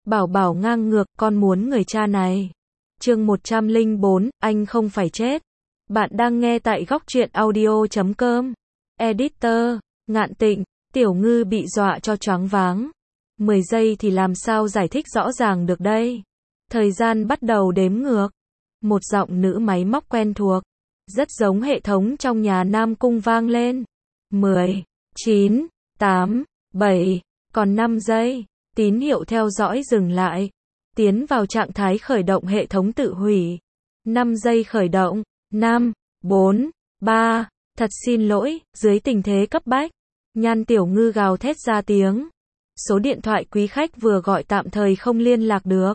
Bảo bảo ngang ngược, con muốn người cha này. Chương 104, anh không phải chết. Bạn đang nghe tại góc truyện audio.com. Editor, Ngạn Tịnh, Tiểu Ngư bị dọa cho choáng váng. 10 giây thì làm sao giải thích rõ ràng được đây. Thời gian bắt đầu đếm ngược. Một giọng nữ máy móc quen thuộc, rất giống hệ thống trong nhà Nam Cung vang lên. 10, 9, 8, 7, còn 5 giây. Tín hiệu theo dõi dừng lại. Tiến vào trạng thái khởi động hệ thống tự hủy. 5 giây khởi động. 5, 4, 3. Thật xin lỗi, dưới tình thế cấp bách. Nhan Tiểu Ngư gào thét ra tiếng. Số điện thoại quý khách vừa gọi tạm thời không liên lạc được.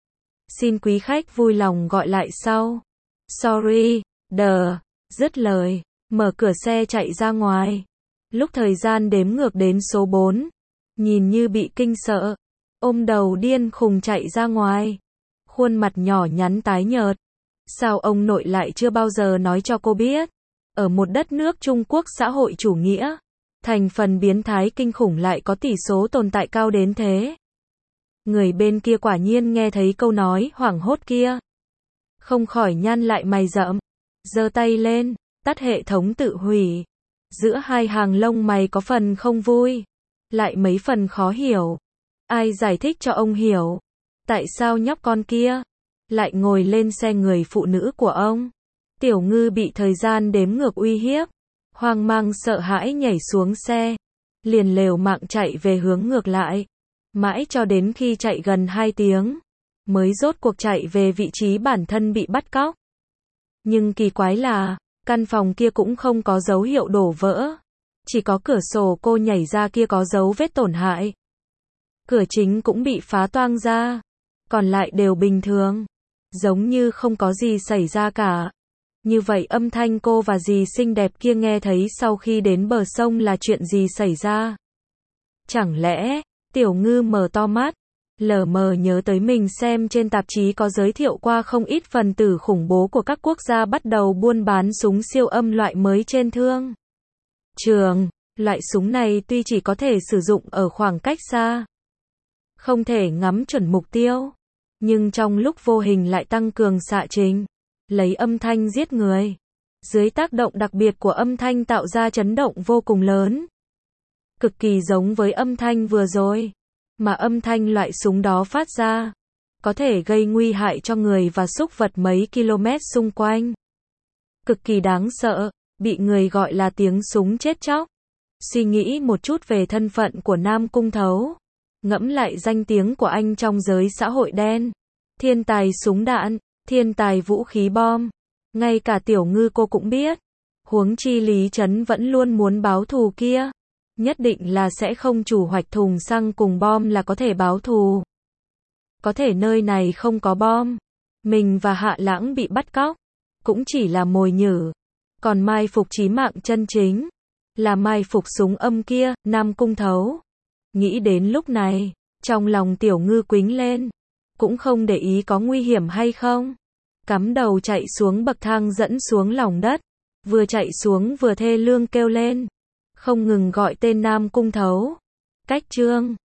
Xin quý khách vui lòng gọi lại sau. Sorry, dứt lời, mở cửa xe chạy ra ngoài. Lúc thời gian đếm ngược đến số 4, nhìn như bị kinh sợ, ôm đầu điên khùng chạy ra ngoài. Khuôn mặt nhỏ nhắn tái nhợt. Sao ông nội lại chưa bao giờ nói cho cô biết? Ở một đất nước Trung Quốc xã hội chủ nghĩa, thành phần biến thái kinh khủng lại có tỷ số tồn tại cao đến thế. Người bên kia quả nhiên nghe thấy câu nói hoảng hốt kia, không khỏi nhăn lại mày rậm, giơ tay lên, tắt hệ thống tự hủy. Giữa hai hàng lông mày có phần không vui, lại mấy phần khó hiểu. Ai giải thích cho ông hiểu? Tại sao nhóc con kia lại ngồi lên xe người phụ nữ của ông? Tiểu Ngư bị thời gian đếm ngược uy hiếp, hoang mang sợ hãi nhảy xuống xe, liền liều mạng chạy về hướng ngược lại. Mãi cho đến khi chạy gần 2 tiếng, mới rốt cuộc chạy về vị trí bản thân bị bắt cóc. Nhưng kỳ quái là, căn phòng kia cũng không có dấu hiệu đổ vỡ. Chỉ có cửa sổ cô nhảy ra kia có dấu vết tổn hại. Cửa chính cũng bị phá toang ra. Còn lại đều bình thường. Giống như không có gì xảy ra cả. Như vậy âm thanh cô và dì xinh đẹp kia nghe thấy sau khi đến bờ sông là chuyện gì xảy ra? Chẳng lẽ, Tiểu Ngư mở to mắt, lờ mờ nhớ tới mình xem trên tạp chí có giới thiệu qua không ít phần tử khủng bố của các quốc gia bắt đầu buôn bán súng siêu âm loại mới trên thương trường. Loại súng này tuy chỉ có thể sử dụng ở khoảng cách xa, không thể ngắm chuẩn mục tiêu, nhưng trong lúc vô hình lại tăng cường xạ trình, lấy âm thanh giết người. Dưới tác động đặc biệt của âm thanh tạo ra chấn động vô cùng lớn, cực kỳ giống với âm thanh vừa rồi mà âm thanh loại súng đó phát ra, có thể gây nguy hại cho người và súc vật mấy km xung quanh. Cực kỳ đáng sợ, bị người gọi là tiếng súng chết chóc. Suy nghĩ một chút về thân phận của Nam Cung Thấu, ngẫm lại danh tiếng của anh trong giới xã hội đen, thiên tài súng đạn, thiên tài vũ khí bom, ngay cả Tiểu Ngư cô cũng biết. Huống chi Lý Trấn vẫn luôn muốn báo thù kia, nhất định là sẽ không chủ hoạch thùng xăng cùng bom là có thể báo thù. Có thể nơi này không có bom, mình và Hạ Lãng bị bắt cóc, cũng chỉ là mồi nhử. Còn mai phục chí mạng chân chính, là mai phục súng âm kia, Nam Cung Thấu. Nghĩ đến lúc này, trong lòng Tiểu Ngư quính lên, cũng không để ý có nguy hiểm hay không. Cắm đầu chạy xuống bậc thang dẫn xuống lòng đất, vừa chạy xuống vừa thê lương kêu lên, không ngừng gọi tên Nam Cung Thấu. Cách chương